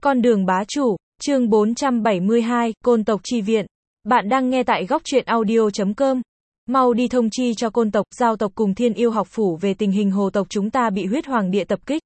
Con đường bá chủ, chương 472, Côn tộc chi viện. Bạn đang nghe tại góc truyện audio.com. Mau đi thông chi cho Côn tộc, Giao tộc cùng Thiên Yêu học phủ về tình hình Hồ tộc chúng ta bị huyết hoàng địa tập kích.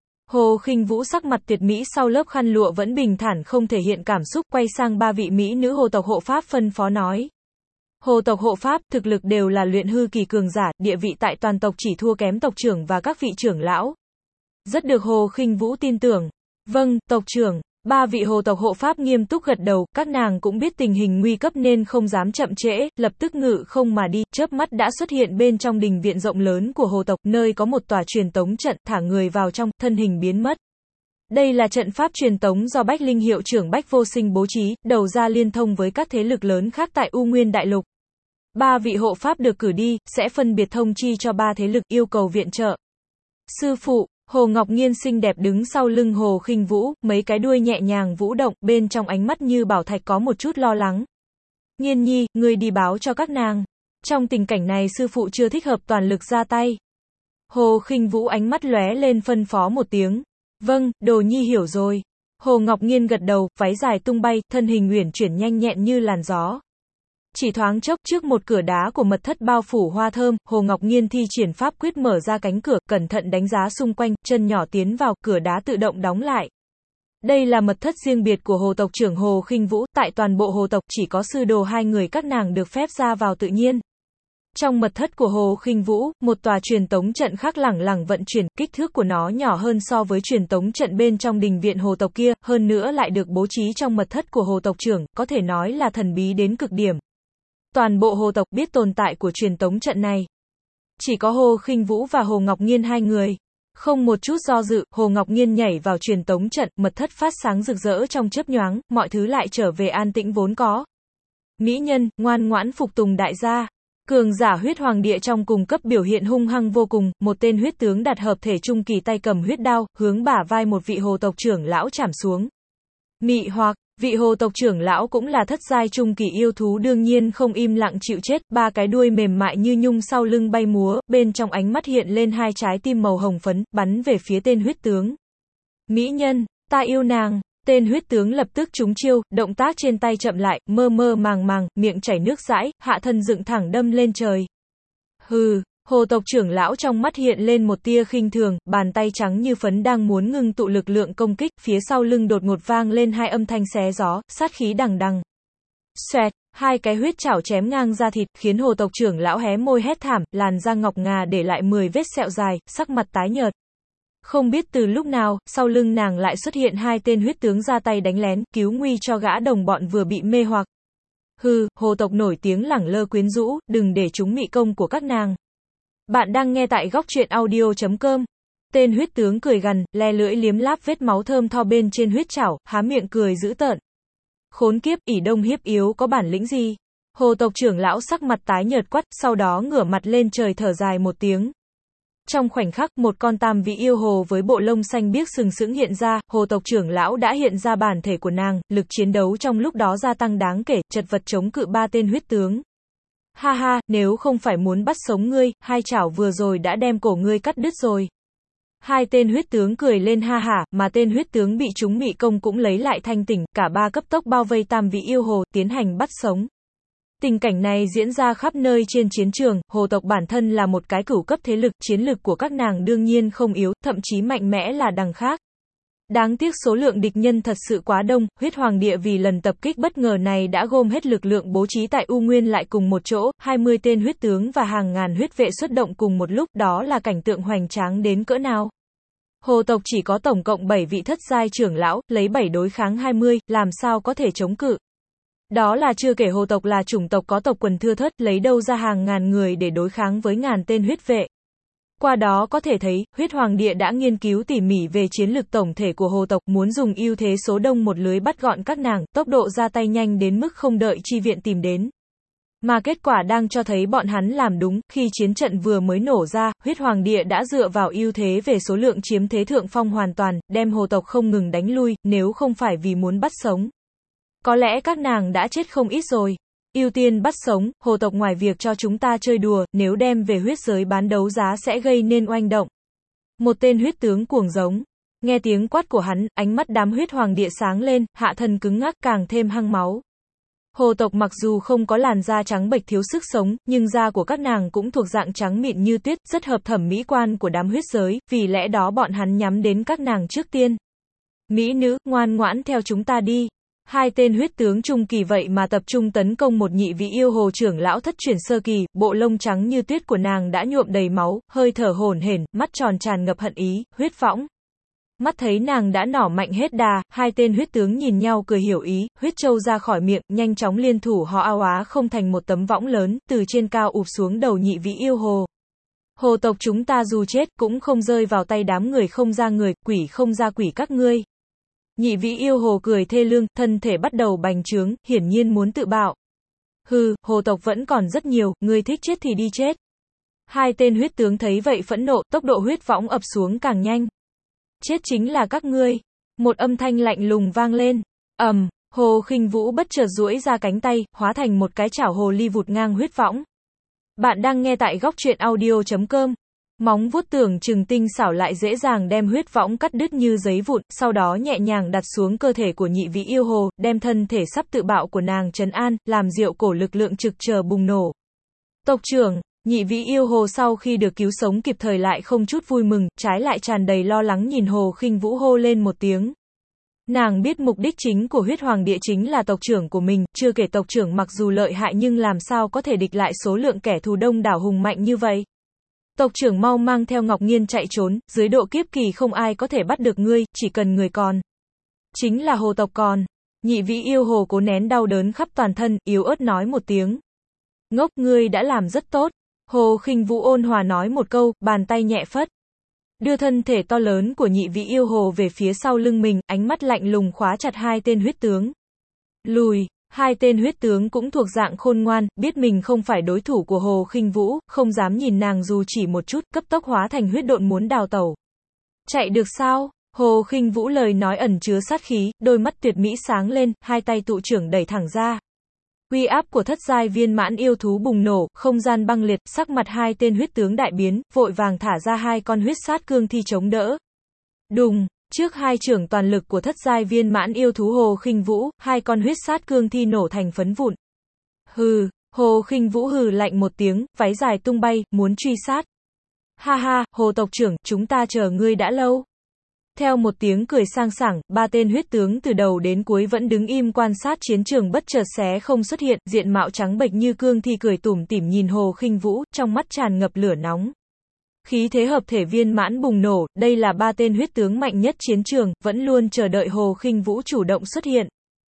Hồ Khinh Vũ sắc mặt tuyệt mỹ sau lớp khăn lụa vẫn bình thản không thể hiện cảm xúc, quay sang ba vị mỹ nữ Hồ tộc hộ pháp phân phó nói. Hồ tộc hộ pháp, thực lực đều là luyện hư kỳ cường giả, địa vị tại toàn tộc chỉ thua kém tộc trưởng và các vị trưởng lão. Rất được Hồ Khinh Vũ tin tưởng. Vâng, tộc trưởng. Ba vị hồ tộc hộ pháp nghiêm túc gật đầu, các nàng cũng biết tình hình nguy cấp nên không dám chậm trễ, lập tức ngự không mà đi, chớp mắt đã xuất hiện bên trong đình viện rộng lớn của hồ tộc, nơi có một tòa truyền tống trận, thả người vào trong, thân hình biến mất. Đây là trận pháp truyền tống do Bách Linh hiệu trưởng Bách Vô Sinh bố trí, đầu ra liên thông với các thế lực lớn khác tại U Nguyên Đại Lục. Ba vị hộ pháp được cử đi, sẽ phân biệt thông chi cho ba thế lực yêu cầu viện trợ. Sư phụ. Hồ Ngọc Nghiên xinh đẹp đứng sau lưng Hồ Khinh Vũ, mấy cái đuôi nhẹ nhàng vũ động, bên trong ánh mắt như bảo thạch có một chút lo lắng. Nghiên nhi, ngươi đi báo cho các nàng. Trong tình cảnh này sư phụ chưa thích hợp toàn lực ra tay. Hồ Khinh Vũ ánh mắt lóe lên phân phó một tiếng. Vâng, đồ nhi hiểu rồi. Hồ Ngọc Nghiên gật đầu, váy dài tung bay, thân hình uyển chuyển nhanh nhẹn như làn gió. Chỉ thoáng chốc trước một cửa đá của mật thất bao phủ hoa thơm, Hồ Ngọc Nghiên thi triển pháp quyết mở ra cánh cửa, cẩn thận đánh giá xung quanh, chân nhỏ tiến vào, cửa đá tự động đóng lại. Đây là mật thất riêng biệt của hồ tộc trưởng Hồ Khinh Vũ, tại toàn bộ hồ tộc chỉ có sư đồ hai người các nàng được phép ra vào tự nhiên. Trong mật thất của Hồ Khinh Vũ, một tòa truyền tống trận khác lẳng lẳng vận chuyển, kích thước của nó nhỏ hơn so với truyền tống trận bên trong đình viện hồ tộc kia, hơn nữa lại được bố trí trong mật thất của hồ tộc trưởng, có thể nói là thần bí đến cực điểm. Toàn bộ hồ tộc biết tồn tại của truyền tống trận này. Chỉ có Hồ Khinh Vũ và Hồ Ngọc Nghiên hai người. Không một chút do dự, Hồ Ngọc Nghiên nhảy vào truyền tống trận, mật thất phát sáng rực rỡ trong chớp nhoáng, mọi thứ lại trở về an tĩnh vốn có. Mỹ nhân, ngoan ngoãn phục tùng đại gia. Cường giả huyết hoàng địa trong cùng cấp biểu hiện hung hăng vô cùng, một tên huyết tướng đạt hợp thể trung kỳ tay cầm huyết đao, hướng bả vai một vị hồ tộc trưởng lão chảm xuống. Mị hoặc. Vị hồ tộc trưởng lão cũng là thất giai trung kỳ yêu thú đương nhiên không im lặng chịu chết, ba cái đuôi mềm mại như nhung sau lưng bay múa, bên trong ánh mắt hiện lên hai trái tim màu hồng phấn, bắn về phía tên huyết tướng. Mỹ nhân, ta yêu nàng. Tên huyết tướng lập tức trúng chiêu, động tác trên tay chậm lại, mơ mơ màng màng, miệng chảy nước dãi, hạ thân dựng thẳng đâm lên trời. Hừ. Hồ tộc trưởng lão trong mắt hiện lên một tia khinh thường, bàn tay trắng như phấn đang muốn ngưng tụ lực lượng công kích, phía sau lưng đột ngột vang lên hai âm thanh xé gió, sát khí đằng đằng. Xoẹt, hai cái huyết chảo chém ngang da thịt, khiến hồ tộc trưởng lão hé môi hét thảm, làn da ngọc ngà để lại 10 vết sẹo dài, sắc mặt tái nhợt. Không biết từ lúc nào, sau lưng nàng lại xuất hiện hai tên huyết tướng ra tay đánh lén, cứu nguy cho gã đồng bọn vừa bị mê hoặc. Hừ, hồ tộc nổi tiếng lẳng lơ quyến rũ, đừng để chúng mị công của các nàng. Bạn đang nghe tại góc truyện audio.com. Tên huyết tướng cười gằn, le lưỡi liếm láp vết máu thơm tho bên trên huyết chảo, há miệng cười dữ tợn. Khốn kiếp, ỷ đông hiếp yếu có bản lĩnh gì? Hồ tộc trưởng lão sắc mặt tái nhợt quắt, sau đó ngửa mặt lên trời thở dài một tiếng. Trong khoảnh khắc, một con tam vị yêu hồ với bộ lông xanh biếc sừng sững hiện ra, hồ tộc trưởng lão đã hiện ra bản thể của nàng, lực chiến đấu trong lúc đó gia tăng đáng kể, chật vật chống cự ba tên huyết tướng. Ha ha, nếu không phải muốn bắt sống ngươi, hai chảo vừa rồi đã đem cổ ngươi cắt đứt rồi. Hai tên huyết tướng cười lên ha hả, mà tên huyết tướng bị chúng mị công cũng lấy lại thanh tỉnh, cả ba cấp tốc bao vây tam vị yêu hồ, tiến hành bắt sống. Tình cảnh này diễn ra khắp nơi trên chiến trường, hồ tộc bản thân là một cái cửu cấp thế lực, chiến lực của các nàng đương nhiên không yếu, thậm chí mạnh mẽ là đằng khác. Đáng tiếc số lượng địch nhân thật sự quá đông, huyết hoàng địa vì lần tập kích bất ngờ này đã gom hết lực lượng bố trí tại U Nguyên lại cùng một chỗ, 20 tên huyết tướng và hàng ngàn huyết vệ xuất động cùng một lúc, đó là cảnh tượng hoành tráng đến cỡ nào. Hồ tộc chỉ có tổng cộng 7 vị thất giai trưởng lão, lấy 7 đối kháng 20, làm sao có thể chống cự. Đó là chưa kể hồ tộc là chủng tộc có tộc quần thưa thớt, lấy đâu ra hàng ngàn người để đối kháng với ngàn tên huyết vệ. Qua đó có thể thấy, huyết hoàng địa đã nghiên cứu tỉ mỉ về chiến lược tổng thể của hồ tộc, muốn dùng ưu thế số đông một lưới bắt gọn các nàng, tốc độ ra tay nhanh đến mức không đợi chi viện tìm đến. Mà kết quả đang cho thấy bọn hắn làm đúng, khi chiến trận vừa mới nổ ra, huyết hoàng địa đã dựa vào ưu thế về số lượng chiếm thế thượng phong hoàn toàn, đem hồ tộc không ngừng đánh lui, nếu không phải vì muốn bắt sống. Có lẽ các nàng đã chết không ít rồi. Ưu tiên bắt sống, hồ tộc ngoài việc cho chúng ta chơi đùa, nếu đem về huyết giới bán đấu giá sẽ gây nên oanh động. Một tên huyết tướng cuồng giống. Nghe tiếng quát của hắn, ánh mắt đám huyết hoàng địa sáng lên, hạ thân cứng ngắc càng thêm hăng máu. Hồ tộc mặc dù không có làn da trắng bệch thiếu sức sống, nhưng da của các nàng cũng thuộc dạng trắng mịn như tuyết, rất hợp thẩm mỹ quan của đám huyết giới, vì lẽ đó bọn hắn nhắm đến các nàng trước tiên. Mỹ nữ, ngoan ngoãn theo chúng ta đi. Hai tên huyết tướng trung kỳ vậy mà tập trung tấn công một nhị vị yêu hồ trưởng lão thất chuyển sơ kỳ, bộ lông trắng như tuyết của nàng đã nhuộm đầy máu, hơi thở hổn hển, mắt tròn tràn ngập hận ý, huyết võng. Mắt thấy nàng đã nỏ mạnh hết đà, hai tên huyết tướng nhìn nhau cười hiểu ý, huyết châu ra khỏi miệng, nhanh chóng liên thủ họ ao á không thành một tấm võng lớn, từ trên cao ụp xuống đầu nhị vị yêu hồ. Hồ tộc chúng ta dù chết, cũng không rơi vào tay đám người không ra người, quỷ không ra quỷ các ngươi. Nhị vị yêu hồ cười thê lương, thân thể bắt đầu bành trướng, hiển nhiên muốn tự bạo. Hừ, hồ tộc vẫn còn rất nhiều, ngươi thích chết thì đi chết. Hai tên huyết tướng thấy vậy phẫn nộ, tốc độ huyết võng ập xuống càng nhanh. Chết chính là các ngươi. Một âm thanh lạnh lùng vang lên. Hồ Khinh Vũ bất chợt duỗi ra cánh tay, hóa thành một cái chảo hồ ly vụt ngang huyết võng. Bạn đang nghe tại góc truyện audio.com. Móng vuốt tưởng chừng tinh xảo lại dễ dàng đem huyết võng cắt đứt như giấy vụn, sau đó nhẹ nhàng đặt xuống cơ thể của nhị vị yêu hồ, đem thân thể sắp tự bạo của nàng trấn an, làm diệu cổ lực lượng trực chờ bùng nổ. Tộc trưởng, nhị vị yêu hồ sau khi được cứu sống kịp thời lại không chút vui mừng, trái lại tràn đầy lo lắng nhìn Hồ Khinh Vũ hô lên một tiếng. Nàng biết mục đích chính của huyết hoàng địa chính là tộc trưởng của mình, chưa kể tộc trưởng mặc dù lợi hại nhưng làm sao có thể địch lại số lượng kẻ thù đông đảo hùng mạnh như vậy. Tộc trưởng mau mang theo Ngọc Nghiên chạy trốn, dưới độ kiếp kỳ không ai có thể bắt được ngươi, chỉ cần người còn. Chính là hồ tộc còn. Nhị vị yêu hồ cố nén đau đớn khắp toàn thân, yếu ớt nói một tiếng. Ngốc, ngươi đã làm rất tốt. Hồ Khinh Vũ ôn hòa nói một câu, bàn tay nhẹ phất. Đưa thân thể to lớn của nhị vị yêu hồ về phía sau lưng mình, ánh mắt lạnh lùng khóa chặt hai tên huyết tướng. Lùi. Hai tên huyết tướng cũng thuộc dạng khôn ngoan, biết mình không phải đối thủ của Hồ Khinh Vũ, không dám nhìn nàng dù chỉ một chút, cấp tốc hóa thành huyết độn muốn đào tẩu. Chạy được sao? Hồ Khinh Vũ lời nói ẩn chứa sát khí, đôi mắt tuyệt mỹ sáng lên, hai tay tụ trưởng đẩy thẳng ra. Uy áp của thất giai viên mãn yêu thú bùng nổ, không gian băng liệt, sắc mặt hai tên huyết tướng đại biến, vội vàng thả ra hai con huyết sát cương thi chống đỡ. Đùng. Trước hai chưởng toàn lực của thất giai viên mãn yêu thú Hồ Khinh Vũ, hai con huyết sát cương thi nổ thành phấn vụn. Hừ, Hồ Khinh Vũ hừ lạnh một tiếng, váy dài tung bay, muốn truy sát. Ha ha, Hồ tộc trưởng, chúng ta chờ ngươi đã lâu. Theo một tiếng cười sang sảng, ba tên huyết tướng từ đầu đến cuối vẫn đứng im quan sát chiến trường bất chợt xé không xuất hiện, diện mạo trắng bệch như cương thi cười tủm tỉm nhìn Hồ Khinh Vũ, trong mắt tràn ngập lửa nóng. Khí thế hợp thể viên mãn bùng nổ, đây là ba tên huyết tướng mạnh nhất chiến trường, vẫn luôn chờ đợi Hồ Khinh Vũ chủ động xuất hiện.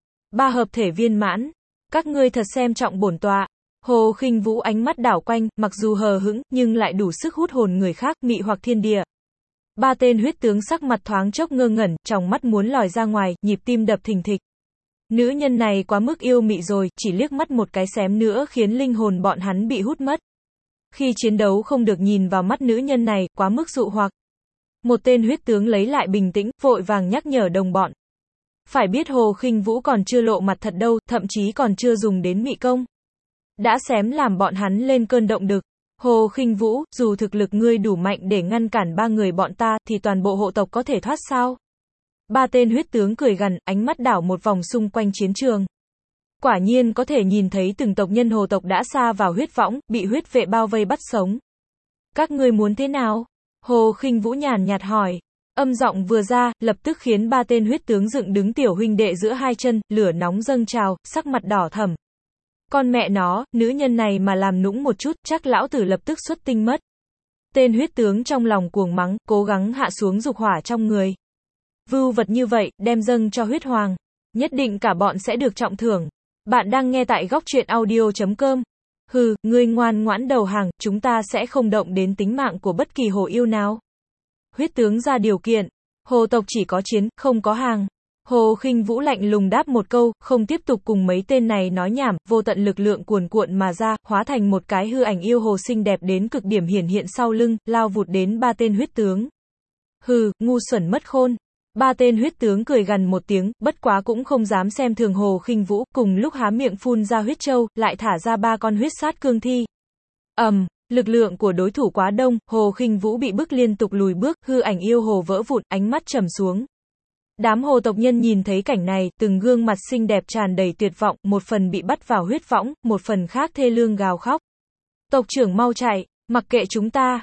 Ba hợp thể viên mãn, các ngươi thật xem trọng bổn tọa. Hồ Khinh Vũ ánh mắt đảo quanh, mặc dù hờ hững, nhưng lại đủ sức hút hồn người khác, mị hoặc thiên địa. Ba tên huyết tướng sắc mặt thoáng chốc ngơ ngẩn, trong mắt muốn lòi ra ngoài, nhịp tim đập thình thịch. Nữ nhân này quá mức yêu mị rồi, chỉ liếc mắt một cái xém nữa khiến linh hồn bọn hắn bị hút mất. Khi chiến đấu không được nhìn vào mắt nữ nhân này, quá mức dụ hoặc. Một tên huyết tướng lấy lại bình tĩnh, vội vàng nhắc nhở đồng bọn. Phải biết Hồ Khinh Vũ còn chưa lộ mặt thật đâu, thậm chí còn chưa dùng đến mị công. Đã xém làm bọn hắn lên cơn động đực. Hồ Khinh Vũ, dù thực lực ngươi đủ mạnh để ngăn cản ba người bọn ta, thì toàn bộ hộ tộc có thể thoát sao? Ba tên huyết tướng cười gằn, ánh mắt đảo một vòng xung quanh chiến trường. Quả nhiên có thể nhìn thấy từng tộc nhân hồ tộc đã sa vào huyết võng, bị huyết vệ bao vây bắt sống. Các ngươi muốn thế nào? Hồ Khinh Vũ nhàn nhạt hỏi. Âm giọng vừa ra, lập tức khiến ba tên huyết tướng dựng đứng tiểu huynh đệ giữa hai chân, lửa nóng dâng trào, sắc mặt đỏ thẫm. Con mẹ nó, nữ nhân này mà làm nũng một chút, chắc lão tử lập tức xuất tinh mất. Tên huyết tướng trong lòng cuồng mắng, cố gắng hạ xuống dục hỏa trong người. Vưu vật như vậy, đem dâng cho huyết hoàng. Nhất định cả bọn sẽ được trọng thưởng. Bạn đang nghe tại góc truyện audio.com. Hừ, ngươi ngoan ngoãn đầu hàng, chúng ta sẽ không động đến tính mạng của bất kỳ hồ yêu nào. Huyết tướng ra điều kiện. Hồ tộc chỉ có chiến, không có hàng. Hồ Khinh Vũ lạnh lùng đáp một câu, không tiếp tục cùng mấy tên này nói nhảm, vô tận lực lượng cuồn cuộn mà ra, hóa thành một cái hư ảnh yêu hồ xinh đẹp đến cực điểm hiển hiện sau lưng, lao vụt đến ba tên huyết tướng. Hừ, ngu xuẩn mất khôn. Ba tên huyết tướng cười gằn một tiếng, bất quá cũng không dám xem thường Hồ Khinh Vũ, cùng lúc há miệng phun ra huyết châu, lại thả ra ba con huyết sát cương thi. Lực lượng của đối thủ quá đông, Hồ Khinh Vũ bị bức liên tục lùi bước, hư ảnh yêu hồ vỡ vụn, ánh mắt trầm xuống. Đám hồ tộc nhân nhìn thấy cảnh này, từng gương mặt xinh đẹp tràn đầy tuyệt vọng, một phần bị bắt vào huyết võng, một phần khác thê lương gào khóc. Tộc trưởng mau chạy, mặc kệ chúng ta,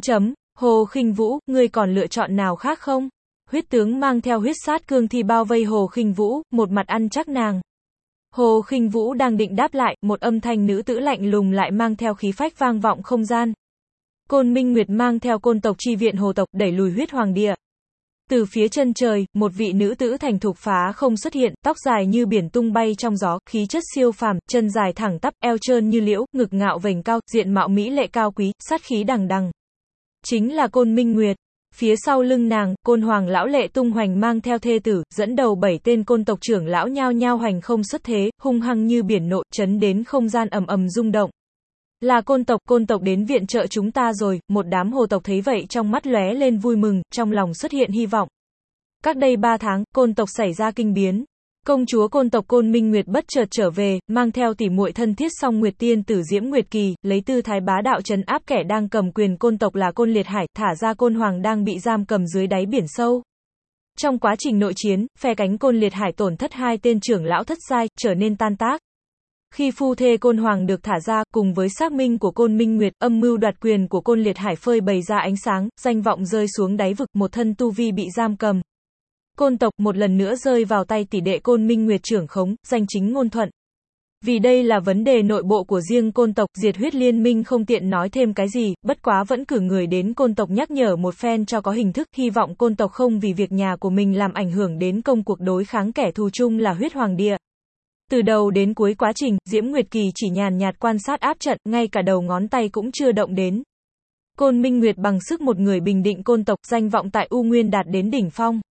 Hồ Khinh Vũ, ngươi còn lựa chọn nào khác không? Huyết tướng mang theo huyết sát cương thi bao vây Hồ Khinh Vũ, một mặt ăn chắc nàng. Hồ Khinh Vũ đang định đáp lại, một âm thanh nữ tử lạnh lùng lại mang theo khí phách vang vọng không gian. Côn Minh Nguyệt mang theo côn tộc chi viện hồ tộc, đẩy lùi huyết hoàng địa. Từ phía chân trời, một vị nữ tử thành thục phá không xuất hiện, tóc dài như biển tung bay trong gió, khí chất siêu phàm, chân dài thẳng tắp, eo trơn như liễu, ngực ngạo vành cao, diện mạo mỹ lệ cao quý, sát khí đằng đằng. Chính là Côn Minh Nguyệt. Phía sau lưng nàng, Côn Hoàng lão Lệ Tung Hoành mang theo thê tử, dẫn đầu 7 tên côn tộc trưởng lão nhao nhao hoành không xuất thế, hung hăng như biển nộ, chấn đến không gian ầm ầm rung động. Là côn tộc đến viện trợ chúng ta rồi, một đám hồ tộc thấy vậy trong mắt lóe lên vui mừng, trong lòng xuất hiện hy vọng. Cách đây 3 tháng, côn tộc xảy ra kinh biến. Công chúa côn tộc Côn Minh Nguyệt bất chợt trở về, mang theo tỷ muội thân thiết Song Nguyệt Tiên tử Diễm Nguyệt Kỳ, lấy tư thái bá đạo trấn áp kẻ đang cầm quyền côn tộc là Côn Liệt Hải, thả ra Côn Hoàng đang bị giam cầm dưới đáy biển sâu. Trong quá trình nội chiến, phe cánh Côn Liệt Hải tổn thất 2 tên trưởng lão thất giai, trở nên tan tác. Khi phu thê Côn Hoàng được thả ra, cùng với xác minh của Côn Minh Nguyệt, âm mưu đoạt quyền của Côn Liệt Hải phơi bày ra ánh sáng, danh vọng rơi xuống đáy vực, một thân tu vi bị giam cầm. Côn tộc một lần nữa rơi vào tay tỷ đệ Côn Minh Nguyệt trưởng khống, danh chính ngôn thuận. Vì đây là vấn đề nội bộ của riêng côn tộc, Diệt Huyết Liên Minh không tiện nói thêm cái gì, bất quá vẫn cử người đến côn tộc nhắc nhở một phen cho có hình thức, hy vọng côn tộc không vì việc nhà của mình làm ảnh hưởng đến công cuộc đối kháng kẻ thù chung là huyết hoàng địa. Từ đầu đến cuối quá trình, Diễm Nguyệt Kỳ chỉ nhàn nhạt quan sát áp trận, ngay cả đầu ngón tay cũng chưa động đến. Côn Minh Nguyệt bằng sức một người bình định côn tộc, danh vọng tại U Nguyên đạt đến đỉnh phong.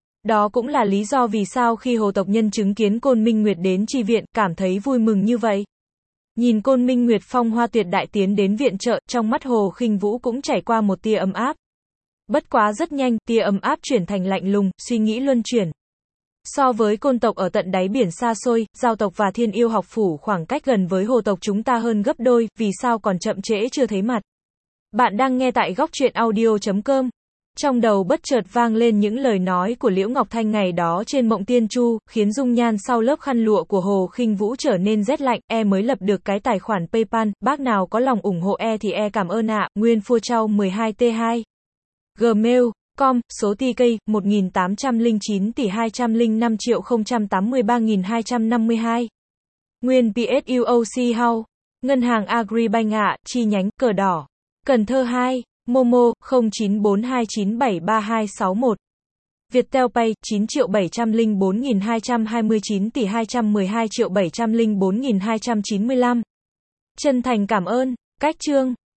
Đó cũng là lý do vì sao khi hồ tộc nhân chứng kiến Côn Minh Nguyệt đến chi viện, cảm thấy vui mừng như vậy. Nhìn Côn Minh Nguyệt phong hoa tuyệt đại tiến đến viện trợ, trong mắt Hồ Khinh Vũ cũng chảy qua một tia ấm áp. Bất quá rất nhanh, tia ấm áp chuyển thành lạnh lùng, suy nghĩ luân chuyển. So với côn tộc ở tận đáy biển xa xôi, giao tộc và Thiên Yêu học phủ khoảng cách gần với hồ tộc chúng ta hơn gấp đôi, vì sao còn chậm trễ chưa thấy mặt. Bạn đang nghe tại góc truyện audio.com. Trong đầu bất chợt vang lên những lời nói của Liễu Ngọc Thanh ngày đó trên Mộng Tiên Chu, khiến dung nhan sau lớp khăn lụa của Hồ Khinh Vũ trở nên rét lạnh, mới lập được cái tài khoản PayPal, bác nào có lòng ủng hộ thì cảm ơn ạ, Nguyên Phua Trau 12T2. Gmail.com, số TK, 1809 tỷ 205.083.252. Nguyên PSUOC House. Ngân hàng Agribank ạ, chi nhánh, Cờ Đỏ. Cần Thơ 2. Momo, 0942973261. Viettel Pay, 9.704.229 tỷ 212.704.295. Chân thành cảm ơn. Cách chương.